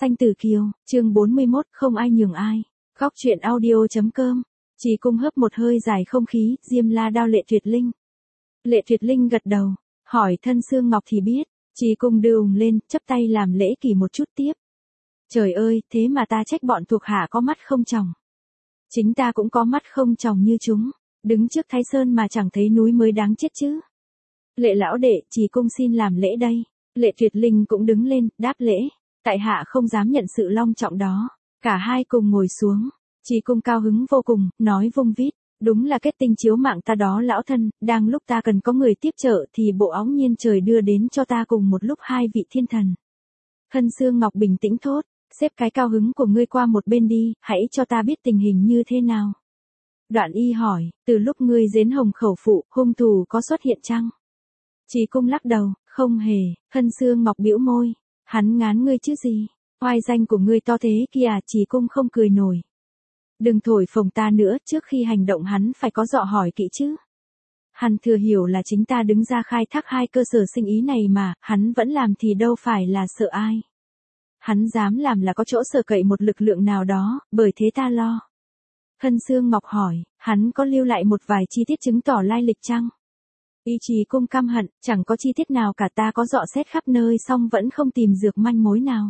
Xanh Tử Kiều, chương 41, không ai nhường ai. Góc truyện audio.com. Chỉ cung hớp một hơi dài không khí, diêm la đao Lệ Tuyệt Linh. Lệ Tuyệt Linh gật đầu, hỏi Thân Xương Ngọc thì biết, Chỉ cung đưa lên, chắp tay làm lễ kỳ một chút tiếp. Trời ơi, thế mà ta trách bọn thuộc hạ có mắt không tròng. Chính ta cũng có mắt không tròng như chúng, đứng trước Thái Sơn mà chẳng thấy núi mới đáng chết chứ. Lệ lão đệ, Chỉ cung xin làm lễ đây. Lệ Tuyệt Linh cũng đứng lên, đáp lễ. Tại hạ không dám nhận sự long trọng đó. Cả hai cùng ngồi xuống. Chỉ cung cao hứng vô cùng, nói vung vít. Đúng là kết tinh chiếu mạng ta đó lão thân, đang lúc ta cần có người tiếp trợ thì bộ óng nhiên trời đưa đến cho ta cùng một lúc hai vị thiên thần. Thân Xương Ngọc bình tĩnh thốt, xếp cái cao hứng của ngươi qua một bên đi, hãy cho ta biết tình hình như thế nào. Đoạn y hỏi, từ lúc ngươi giết Hồng Khẩu Phụ, hung thủ có xuất hiện chăng? Chỉ cung lắc đầu, không hề. Thân Xương Ngọc bĩu môi, hắn ngán ngươi chứ gì, oai danh của ngươi to thế kìa. Chỉ cung không cười nổi. Đừng thổi phồng ta nữa, trước khi hành động hắn phải có dọ hỏi kỹ chứ. Hắn thừa hiểu là chính ta đứng ra khai thác hai cơ sở sinh ý này mà, hắn vẫn làm thì đâu phải là sợ ai. Hắn dám làm là có chỗ sợ cậy một lực lượng nào đó, bởi thế ta lo. Thân Xương Ngọc hỏi, hắn có lưu lại một vài chi tiết chứng tỏ lai lịch chăng? Ý Chỉ cung căm hận, chẳng có chi tiết nào cả, ta có dọ xét khắp nơi xong vẫn không tìm được manh mối nào.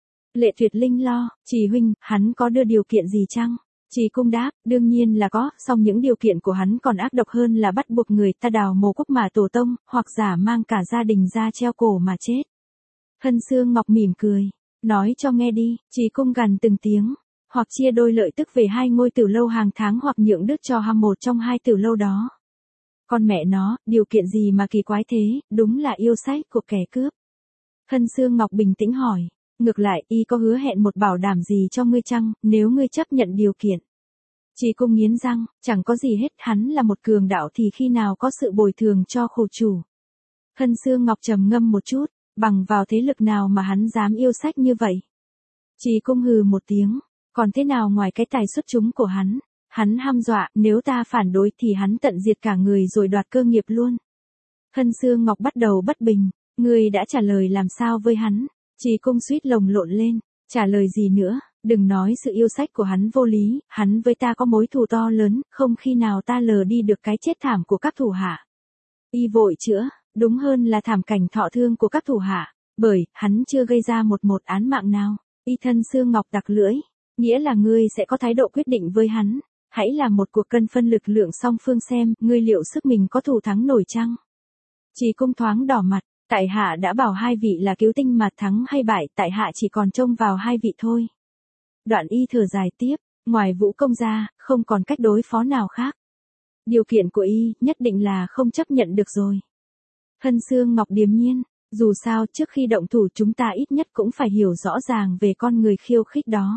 Lệ Tuyệt Linh lo, Chỉ huynh, hắn có đưa điều kiện gì chăng? Chỉ cung đáp, đương nhiên là có, song những điều kiện của hắn còn ác độc hơn là bắt buộc người ta đào mồ quốc mà tổ tông, hoặc giả mang cả gia đình ra treo cổ mà chết. Thân Xương Ngọc mỉm cười, nói cho nghe đi. Chỉ cung gằn từng tiếng, hoặc chia đôi lợi tức về 2 ngôi tử lâu hàng tháng hoặc nhượng đức cho một trong 2 tử lâu đó. Con mẹ nó, điều kiện gì mà kỳ quái thế, đúng là yêu sách của kẻ cướp. Thân Xương Ngọc bình tĩnh hỏi, ngược lại, y có hứa hẹn một bảo đảm gì cho ngươi chăng, nếu ngươi chấp nhận điều kiện? Chỉ cung nghiến răng, chẳng có gì hết, hắn là một cường đạo thì khi nào có sự bồi thường cho khổ chủ. Thân Xương Ngọc trầm ngâm một chút, bằng vào thế lực nào mà hắn dám yêu sách như vậy? Chỉ cung hừ một tiếng, còn thế nào ngoài cái tài xuất chúng của hắn? Hắn hăm dọa, nếu ta phản đối thì hắn tận diệt cả người rồi đoạt cơ nghiệp luôn. Thân Xương Ngọc bắt đầu bất bình, ngươi đã trả lời làm sao với hắn? Chỉ cung suýt lồng lộn lên, trả lời gì nữa, đừng nói sự yêu sách của hắn vô lý, hắn với ta có mối thù to lớn, không khi nào ta lờ đi được cái chết thảm của các thủ hạ. Y vội chữa, đúng hơn là thảm cảnh thọ thương của các thủ hạ, bởi hắn chưa gây ra một án mạng nào. Y Thân Xương Ngọc đặc lưỡi, nghĩa là ngươi sẽ có thái độ quyết định với hắn. Hãy làm một cuộc cân phân lực lượng song phương xem, ngươi liệu sức mình có thủ thắng nổi chăng? Chỉ cung thoáng đỏ mặt, tại hạ đã bảo 2 vị là cứu tinh mà thắng hay bại, tại hạ chỉ còn trông vào 2 vị thôi. Đoạn y thở dài tiếp, ngoài vũ công ra, không còn cách đối phó nào khác. Điều kiện của y, nhất định là không chấp nhận được rồi. Thân Xương Ngọc điềm nhiên, dù sao trước khi động thủ chúng ta ít nhất cũng phải hiểu rõ ràng về con người khiêu khích đó.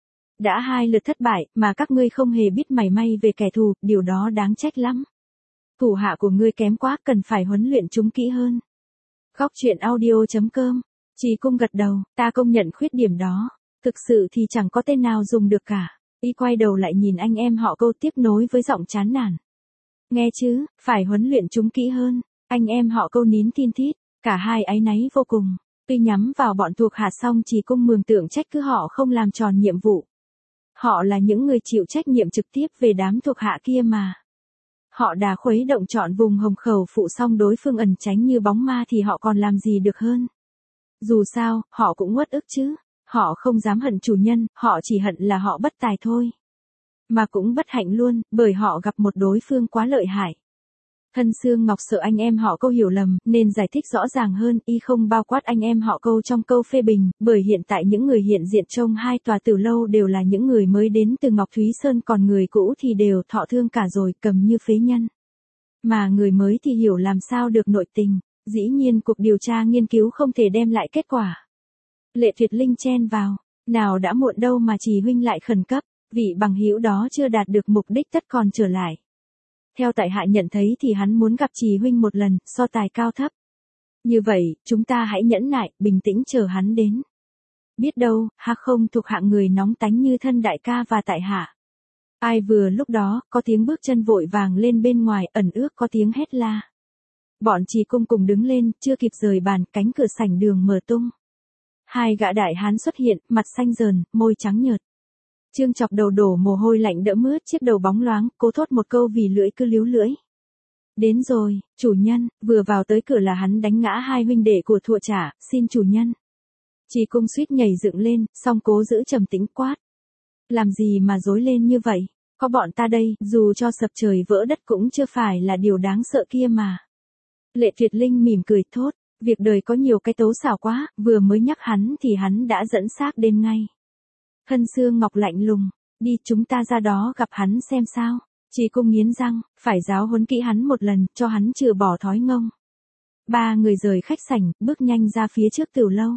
Đã 2 lượt thất bại, mà các ngươi không hề biết mảy may về kẻ thù, điều đó đáng trách lắm. Thủ hạ của ngươi kém quá, cần phải huấn luyện chúng kỹ hơn. Góc truyện audio.com. Chỉ cung gật đầu, ta công nhận khuyết điểm đó. Thực sự thì chẳng có tên nào dùng được cả. Y quay đầu lại nhìn anh em họ Câu tiếp nối với giọng chán nản. Nghe chứ, phải huấn luyện chúng kỹ hơn. Anh em họ Câu nín thin thít, cả hai áy náy vô cùng. Tuy nhắm vào bọn thuộc hạ xong Chỉ cung mường tượng trách cứ họ không làm tròn nhiệm vụ. Họ là những người chịu trách nhiệm trực tiếp về đám thuộc hạ kia mà. Họ đã khuấy động trọn vùng Hồng Khẩu Phụ xong đối phương ẩn tránh như bóng ma thì họ còn làm gì được hơn. Dù sao, họ cũng uất ức chứ. Họ không dám hận chủ nhân, họ chỉ hận là họ bất tài thôi. Mà cũng bất hạnh luôn, bởi họ gặp một đối phương quá lợi hại. Thân Xương Ngọc sợ anh em họ Câu hiểu lầm, nên giải thích rõ ràng hơn, y không bao quát anh em họ Câu trong câu phê bình, bởi hiện tại những người hiện diện trong 2 tòa tử lâu đều là những người mới đến từ Ngọc Thúy Sơn, còn người cũ thì đều thọ thương cả rồi, cầm như phế nhân. Mà người mới thì hiểu làm sao được nội tình, dĩ nhiên cuộc điều tra nghiên cứu không thể đem lại kết quả. Lệ Tuyệt Linh chen vào, nào đã muộn đâu mà Chỉ huynh lại khẩn cấp, vị bằng hữu đó chưa đạt được mục đích tất còn trở lại. Theo tại hạ nhận thấy thì hắn muốn gặp Chỉ huynh một lần, so tài cao thấp. Như vậy, chúng ta hãy nhẫn nại, bình tĩnh chờ hắn đến. Biết đâu, không thuộc hạng người nóng tánh như thân đại ca và tại hạ. Ai vừa lúc đó, có tiếng bước chân vội vàng lên bên ngoài, ẩn ước có tiếng hét la. Bọn Chỉ cung cùng đứng lên, chưa kịp rời bàn, cánh cửa sảnh đường mở tung. Hai gã đại hán xuất hiện, mặt xanh dờn, môi trắng nhợt. Trương Chọc đầu đổ mồ hôi lạnh đẫm mướt, chiếc đầu bóng loáng, cố thốt một câu vì lưỡi cứ líu lưỡi. Đến rồi, chủ nhân. Vừa vào tới cửa là hắn đánh ngã hai huynh đệ của Thụa Trả, xin chủ nhân. Trì Cung suýt nhảy dựng lên, song cố giữ trầm tĩnh quát. Làm gì mà rối lên như vậy? Có bọn ta đây, dù cho sập trời vỡ đất cũng chưa phải là điều đáng sợ kia mà. Lệ Tuyệt Linh mỉm cười thốt, việc đời có nhiều cái tố xảo quá, vừa mới nhắc hắn thì hắn đã dẫn xác đến ngay. Thân Xương Ngọc lạnh lùng, đi chúng ta ra đó gặp hắn xem sao. Trì Cung nghiến răng, phải giáo huấn kỹ hắn một lần, cho hắn chừa bỏ thói ngông. Ba người rời khách sảnh, bước nhanh ra phía trước tiểu lâu.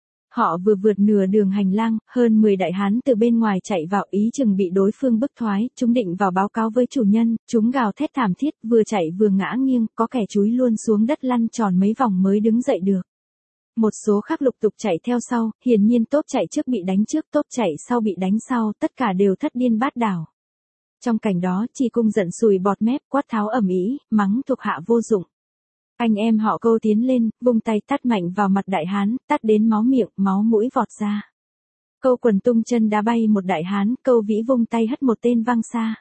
Họ vừa vượt nửa đường hành lang, hơn 10 đại hán từ bên ngoài chạy vào, ý chừng bị đối phương bức thoái, chúng định vào báo cáo với chủ nhân, chúng gào thét thảm thiết, vừa chạy vừa ngã nghiêng, có kẻ chúi luôn xuống đất lăn tròn mấy vòng mới đứng dậy được. Một số khác lục tục chạy theo sau, hiển nhiên tốp chạy trước bị đánh trước, tốp chạy sau bị đánh sau, tất cả đều thất điên bát đảo. Trong cảnh đó, Trì Cung giận sùi bọt mép, quát tháo ầm ĩ, mắng thuộc hạ vô dụng. Anh em họ Câu tiến lên, vung tay tát mạnh vào mặt đại hán, tát đến máu miệng, máu mũi vọt ra. Câu quần tung chân đá bay một đại hán, Câu Vĩ vung tay hất một tên văng xa.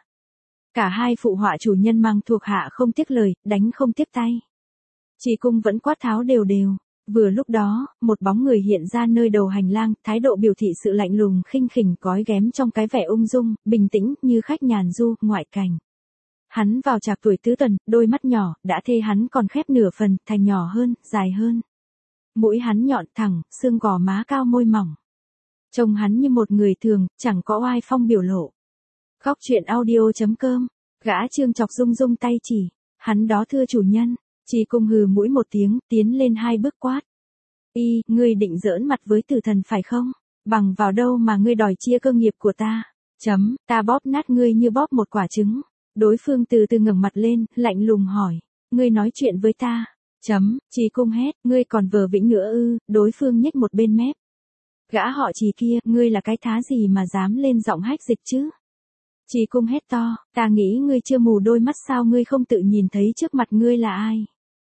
Cả hai phụ họa chủ nhân mang thuộc hạ không tiếc lời, đánh không tiếc tay. Trì Cung vẫn quát tháo đều đều. Vừa lúc đó, một bóng người hiện ra nơi đầu hành lang, thái độ biểu thị sự lạnh lùng khinh khỉnh gói ghém trong cái vẻ ung dung, bình tĩnh như khách nhàn du, ngoại cảnh. Hắn vào trạc tuổi tứ tuần, đôi mắt nhỏ, đã thê hắn còn khép nửa phần, thành nhỏ hơn, dài hơn. Mũi hắn nhọn thẳng, xương gò má cao môi mỏng. Trông hắn như một người thường, chẳng có oai phong biểu lộ. Góc truyện audio.com, gã Trương Chọc rung rung tay chỉ, hắn đó thưa chủ nhân. Trì Cung hừ mũi một tiếng, tiến lên hai bước quát. Ngươi định giỡn mặt với tử thần phải không? Bằng vào đâu mà ngươi đòi chia cơ nghiệp của ta? Ta bóp nát ngươi như bóp một quả trứng. Đối phương từ từ ngẩng mặt lên, lạnh lùng hỏi. Ngươi nói chuyện với ta? Trì Cung hét, ngươi còn vờ vĩnh nữa ư? Đối phương nhếch một bên mép. Gã họ Trì kia, ngươi là cái thá gì mà dám lên giọng hách dịch chứ? Trì Cung hét to, ta nghĩ ngươi chưa mù đôi mắt sao ngươi không tự nhìn thấy trước mặt ngươi là ai?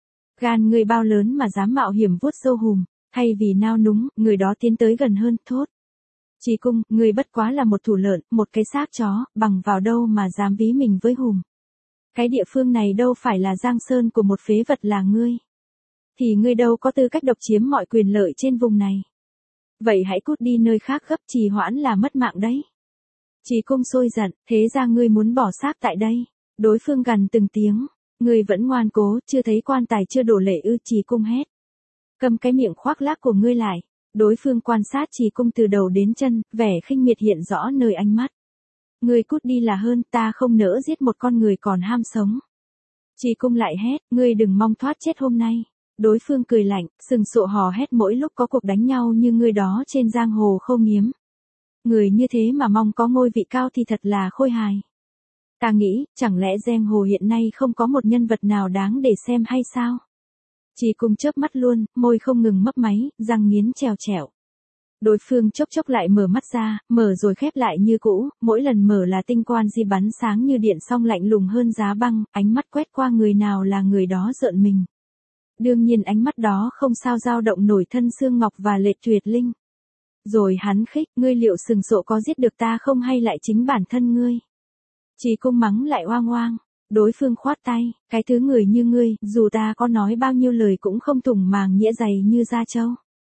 Gan ngươi bao lớn mà dám mạo hiểm vuốt râu hùm, thay vì nao núng, người đó tiến tới gần hơn, thốt. Trì Cung, ngươi bất quá là một thủ lợn, một cái xác chó, bằng vào đâu mà dám ví mình với hùm. Cái địa phương này đâu phải là giang sơn của một phế vật là ngươi. Thì ngươi đâu có tư cách độc chiếm mọi quyền lợi trên vùng này. Vậy hãy cút đi nơi khác, gấp trì hoãn là mất mạng đấy. Trì Cung sôi giận, thế ra ngươi muốn bỏ xác tại đây. Đối phương gằn từng tiếng. Ngươi vẫn ngoan cố, chưa thấy quan tài chưa đổ lệ ư? Trì Cung hét. Cầm cái miệng khoác lác của ngươi lại. Đối phương quan sát Trì Cung từ đầu đến chân, vẻ khinh miệt hiện rõ nơi ánh mắt. Ngươi cút đi là hơn, ta không nỡ giết một con người còn ham sống. Trì Cung lại hét, ngươi đừng mong thoát chết hôm nay. Đối phương cười lạnh, sừng sộ hò hét mỗi lúc có cuộc đánh nhau như ngươi đó trên giang hồ không hiếm. Người như thế mà mong có ngôi vị cao thì thật là khôi hài. Ta nghĩ, chẳng lẽ giang hồ hiện nay không có một nhân vật nào đáng để xem hay sao? Trì Cung chớp mắt luôn, môi không ngừng mấp máy, răng nghiến trèo trẹo. Đối phương chốc chốc lại mở mắt ra, mở rồi khép lại như cũ, mỗi lần mở là tinh quan di bắn sáng như điện, song lạnh lùng hơn giá băng, ánh mắt quét qua người nào là người đó rợn mình. Đương nhiên ánh mắt đó không sao dao động nổi Thân Xương Ngọc và Lệ Tuyệt Linh. Rồi hắn khích, ngươi liệu sừng sộ có giết được ta không hay lại chính bản thân ngươi? Trì Cung mắng lại oang oang. Đối phương khoát tay, cái thứ người như ngươi, dù ta có nói bao nhiêu lời cũng không thủng màng nhĩa dày như da trâu.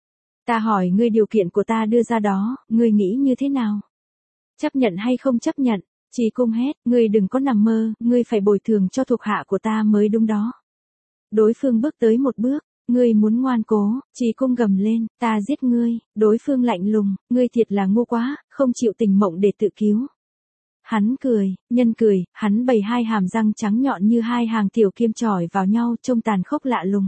Ta hỏi ngươi điều kiện của ta đưa ra đó, ngươi nghĩ như thế nào? Chấp nhận hay không chấp nhận? Trì Cung hét, ngươi đừng có nằm mơ, ngươi phải bồi thường cho thuộc hạ của ta mới đúng đó. Đối phương bước tới một bước, ngươi muốn ngoan cố, Trì Cung gầm lên, ta giết ngươi. Đối phương lạnh lùng, ngươi thiệt là ngu quá, không chịu tình mộng để tự cứu. Hắn cười, nhân cười, hắn bày hai hàm răng trắng nhọn như hai hàng tiểu kim chỏi vào nhau, trông tàn khốc lạ lùng.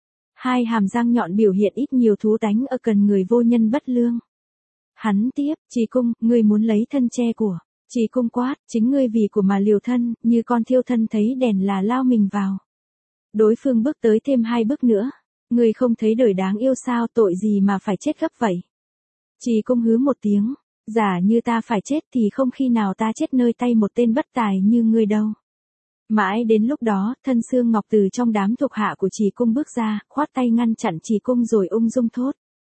Hai hàm răng nhọn biểu hiện ít nhiều thú tánh ở cần người vô nhân bất lương. Hắn tiếp, Trì Cung, ngươi muốn lấy thân che của. Trì Cung quát, chính ngươi vì của mà liều thân, như con thiêu thân thấy đèn là lao mình vào. Đối phương bước tới thêm hai bước nữa. Ngươi không thấy đời đáng yêu sao, tội gì mà phải chết gấp vậy? Trì Cung hứ một tiếng. Giả như ta phải chết thì không khi nào ta chết nơi tay một tên bất tài như ngươi đâu. Mãi đến lúc đó, Thân Xương Ngọc từ trong đám thuộc hạ của Trì Cung bước ra, khoát tay ngăn chặn Trì Cung rồi ung dung thốt.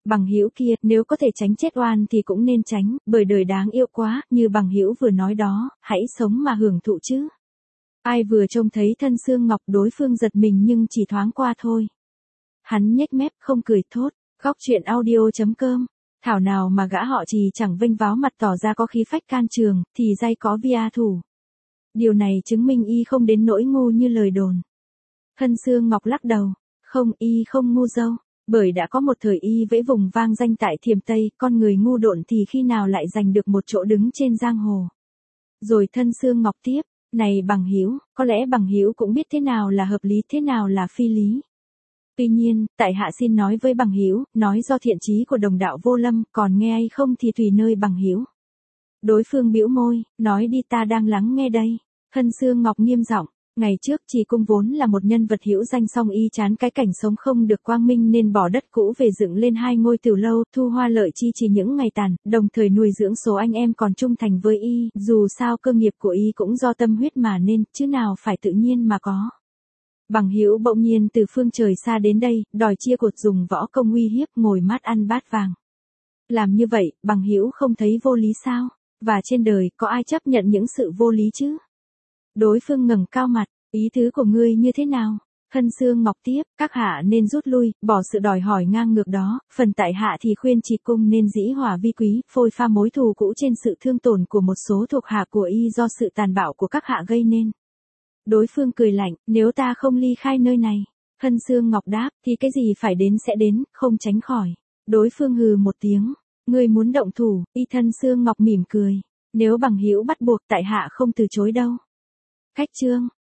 Bằng hữu kia, nếu có thể tránh chết oan thì cũng nên tránh, bởi đời đáng yêu quá, như bằng hữu vừa nói đó, hãy sống mà hưởng thụ chứ. Ai vừa trông thấy thân xương ngọc đối phương giật mình nhưng chỉ thoáng qua thôi. Hắn nhếch mép không cười thốt, khóc chuyện audio.com. Thảo nào mà gã họ Trì chẳng vênh váo mặt tỏ ra có khí phách can trường, thì dây có via thủ. Điều này chứng minh y không đến nỗi ngu như lời đồn. Thân xương ngọc lắc đầu, không, y không ngu dâu, bởi đã có một thời y vẫy vùng vang danh tại Thiểm Tây, con người ngu độn thì khi nào lại giành được một chỗ đứng trên giang hồ. Rồi thân xương ngọc tiếp, này bằng hữu, có lẽ bằng hữu cũng biết thế nào là hợp lý, thế nào là phi lý. Tuy nhiên, tại hạ xin nói với bằng hữu, nói do thiện chí của đồng đạo Vô Lâm, còn nghe hay không thì tùy nơi bằng hữu. Đối phương bĩu môi, nói đi, ta đang lắng nghe đây. Thân xương ngọc nghiêm giọng, ngày trước Trì Cung vốn là một nhân vật hữu danh, song y chán cái cảnh sống không được quang minh nên bỏ đất cũ về dựng lên 2 ngôi tiểu lâu, thu hoa lợi chi chỉ những ngày tàn, đồng thời nuôi dưỡng số anh em còn trung thành với y, dù sao cơ nghiệp của y cũng do tâm huyết mà nên, chứ nào phải tự nhiên mà có. Bằng hữu bỗng nhiên từ phương trời xa đến đây, đòi chia cột dùng võ công uy hiếp, ngồi mát ăn bát vàng. Làm như vậy, bằng hữu không thấy vô lý sao? Và trên đời có ai chấp nhận những sự vô lý chứ? Đối phương ngẩng cao mặt, ý tứ của ngươi như thế nào? Thân xương ngọc tiếp, các hạ nên rút lui, bỏ sự đòi hỏi ngang ngược đó, phần tại hạ thì khuyên Trì Cung nên dĩ hòa vi quý, phôi pha mối thù cũ trên sự thương tổn của một số thuộc hạ của y do sự tàn bạo của các hạ gây nên. Đối phương cười lạnh, nếu ta không ly khai nơi này. Thân xương ngọc đáp, thì cái gì phải đến sẽ đến, không tránh khỏi. Đối phương hừ một tiếng, ngươi muốn động thủ, y thân xương ngọc mỉm cười. Nếu bằng hữu bắt buộc tại hạ không từ chối đâu. Khách chương.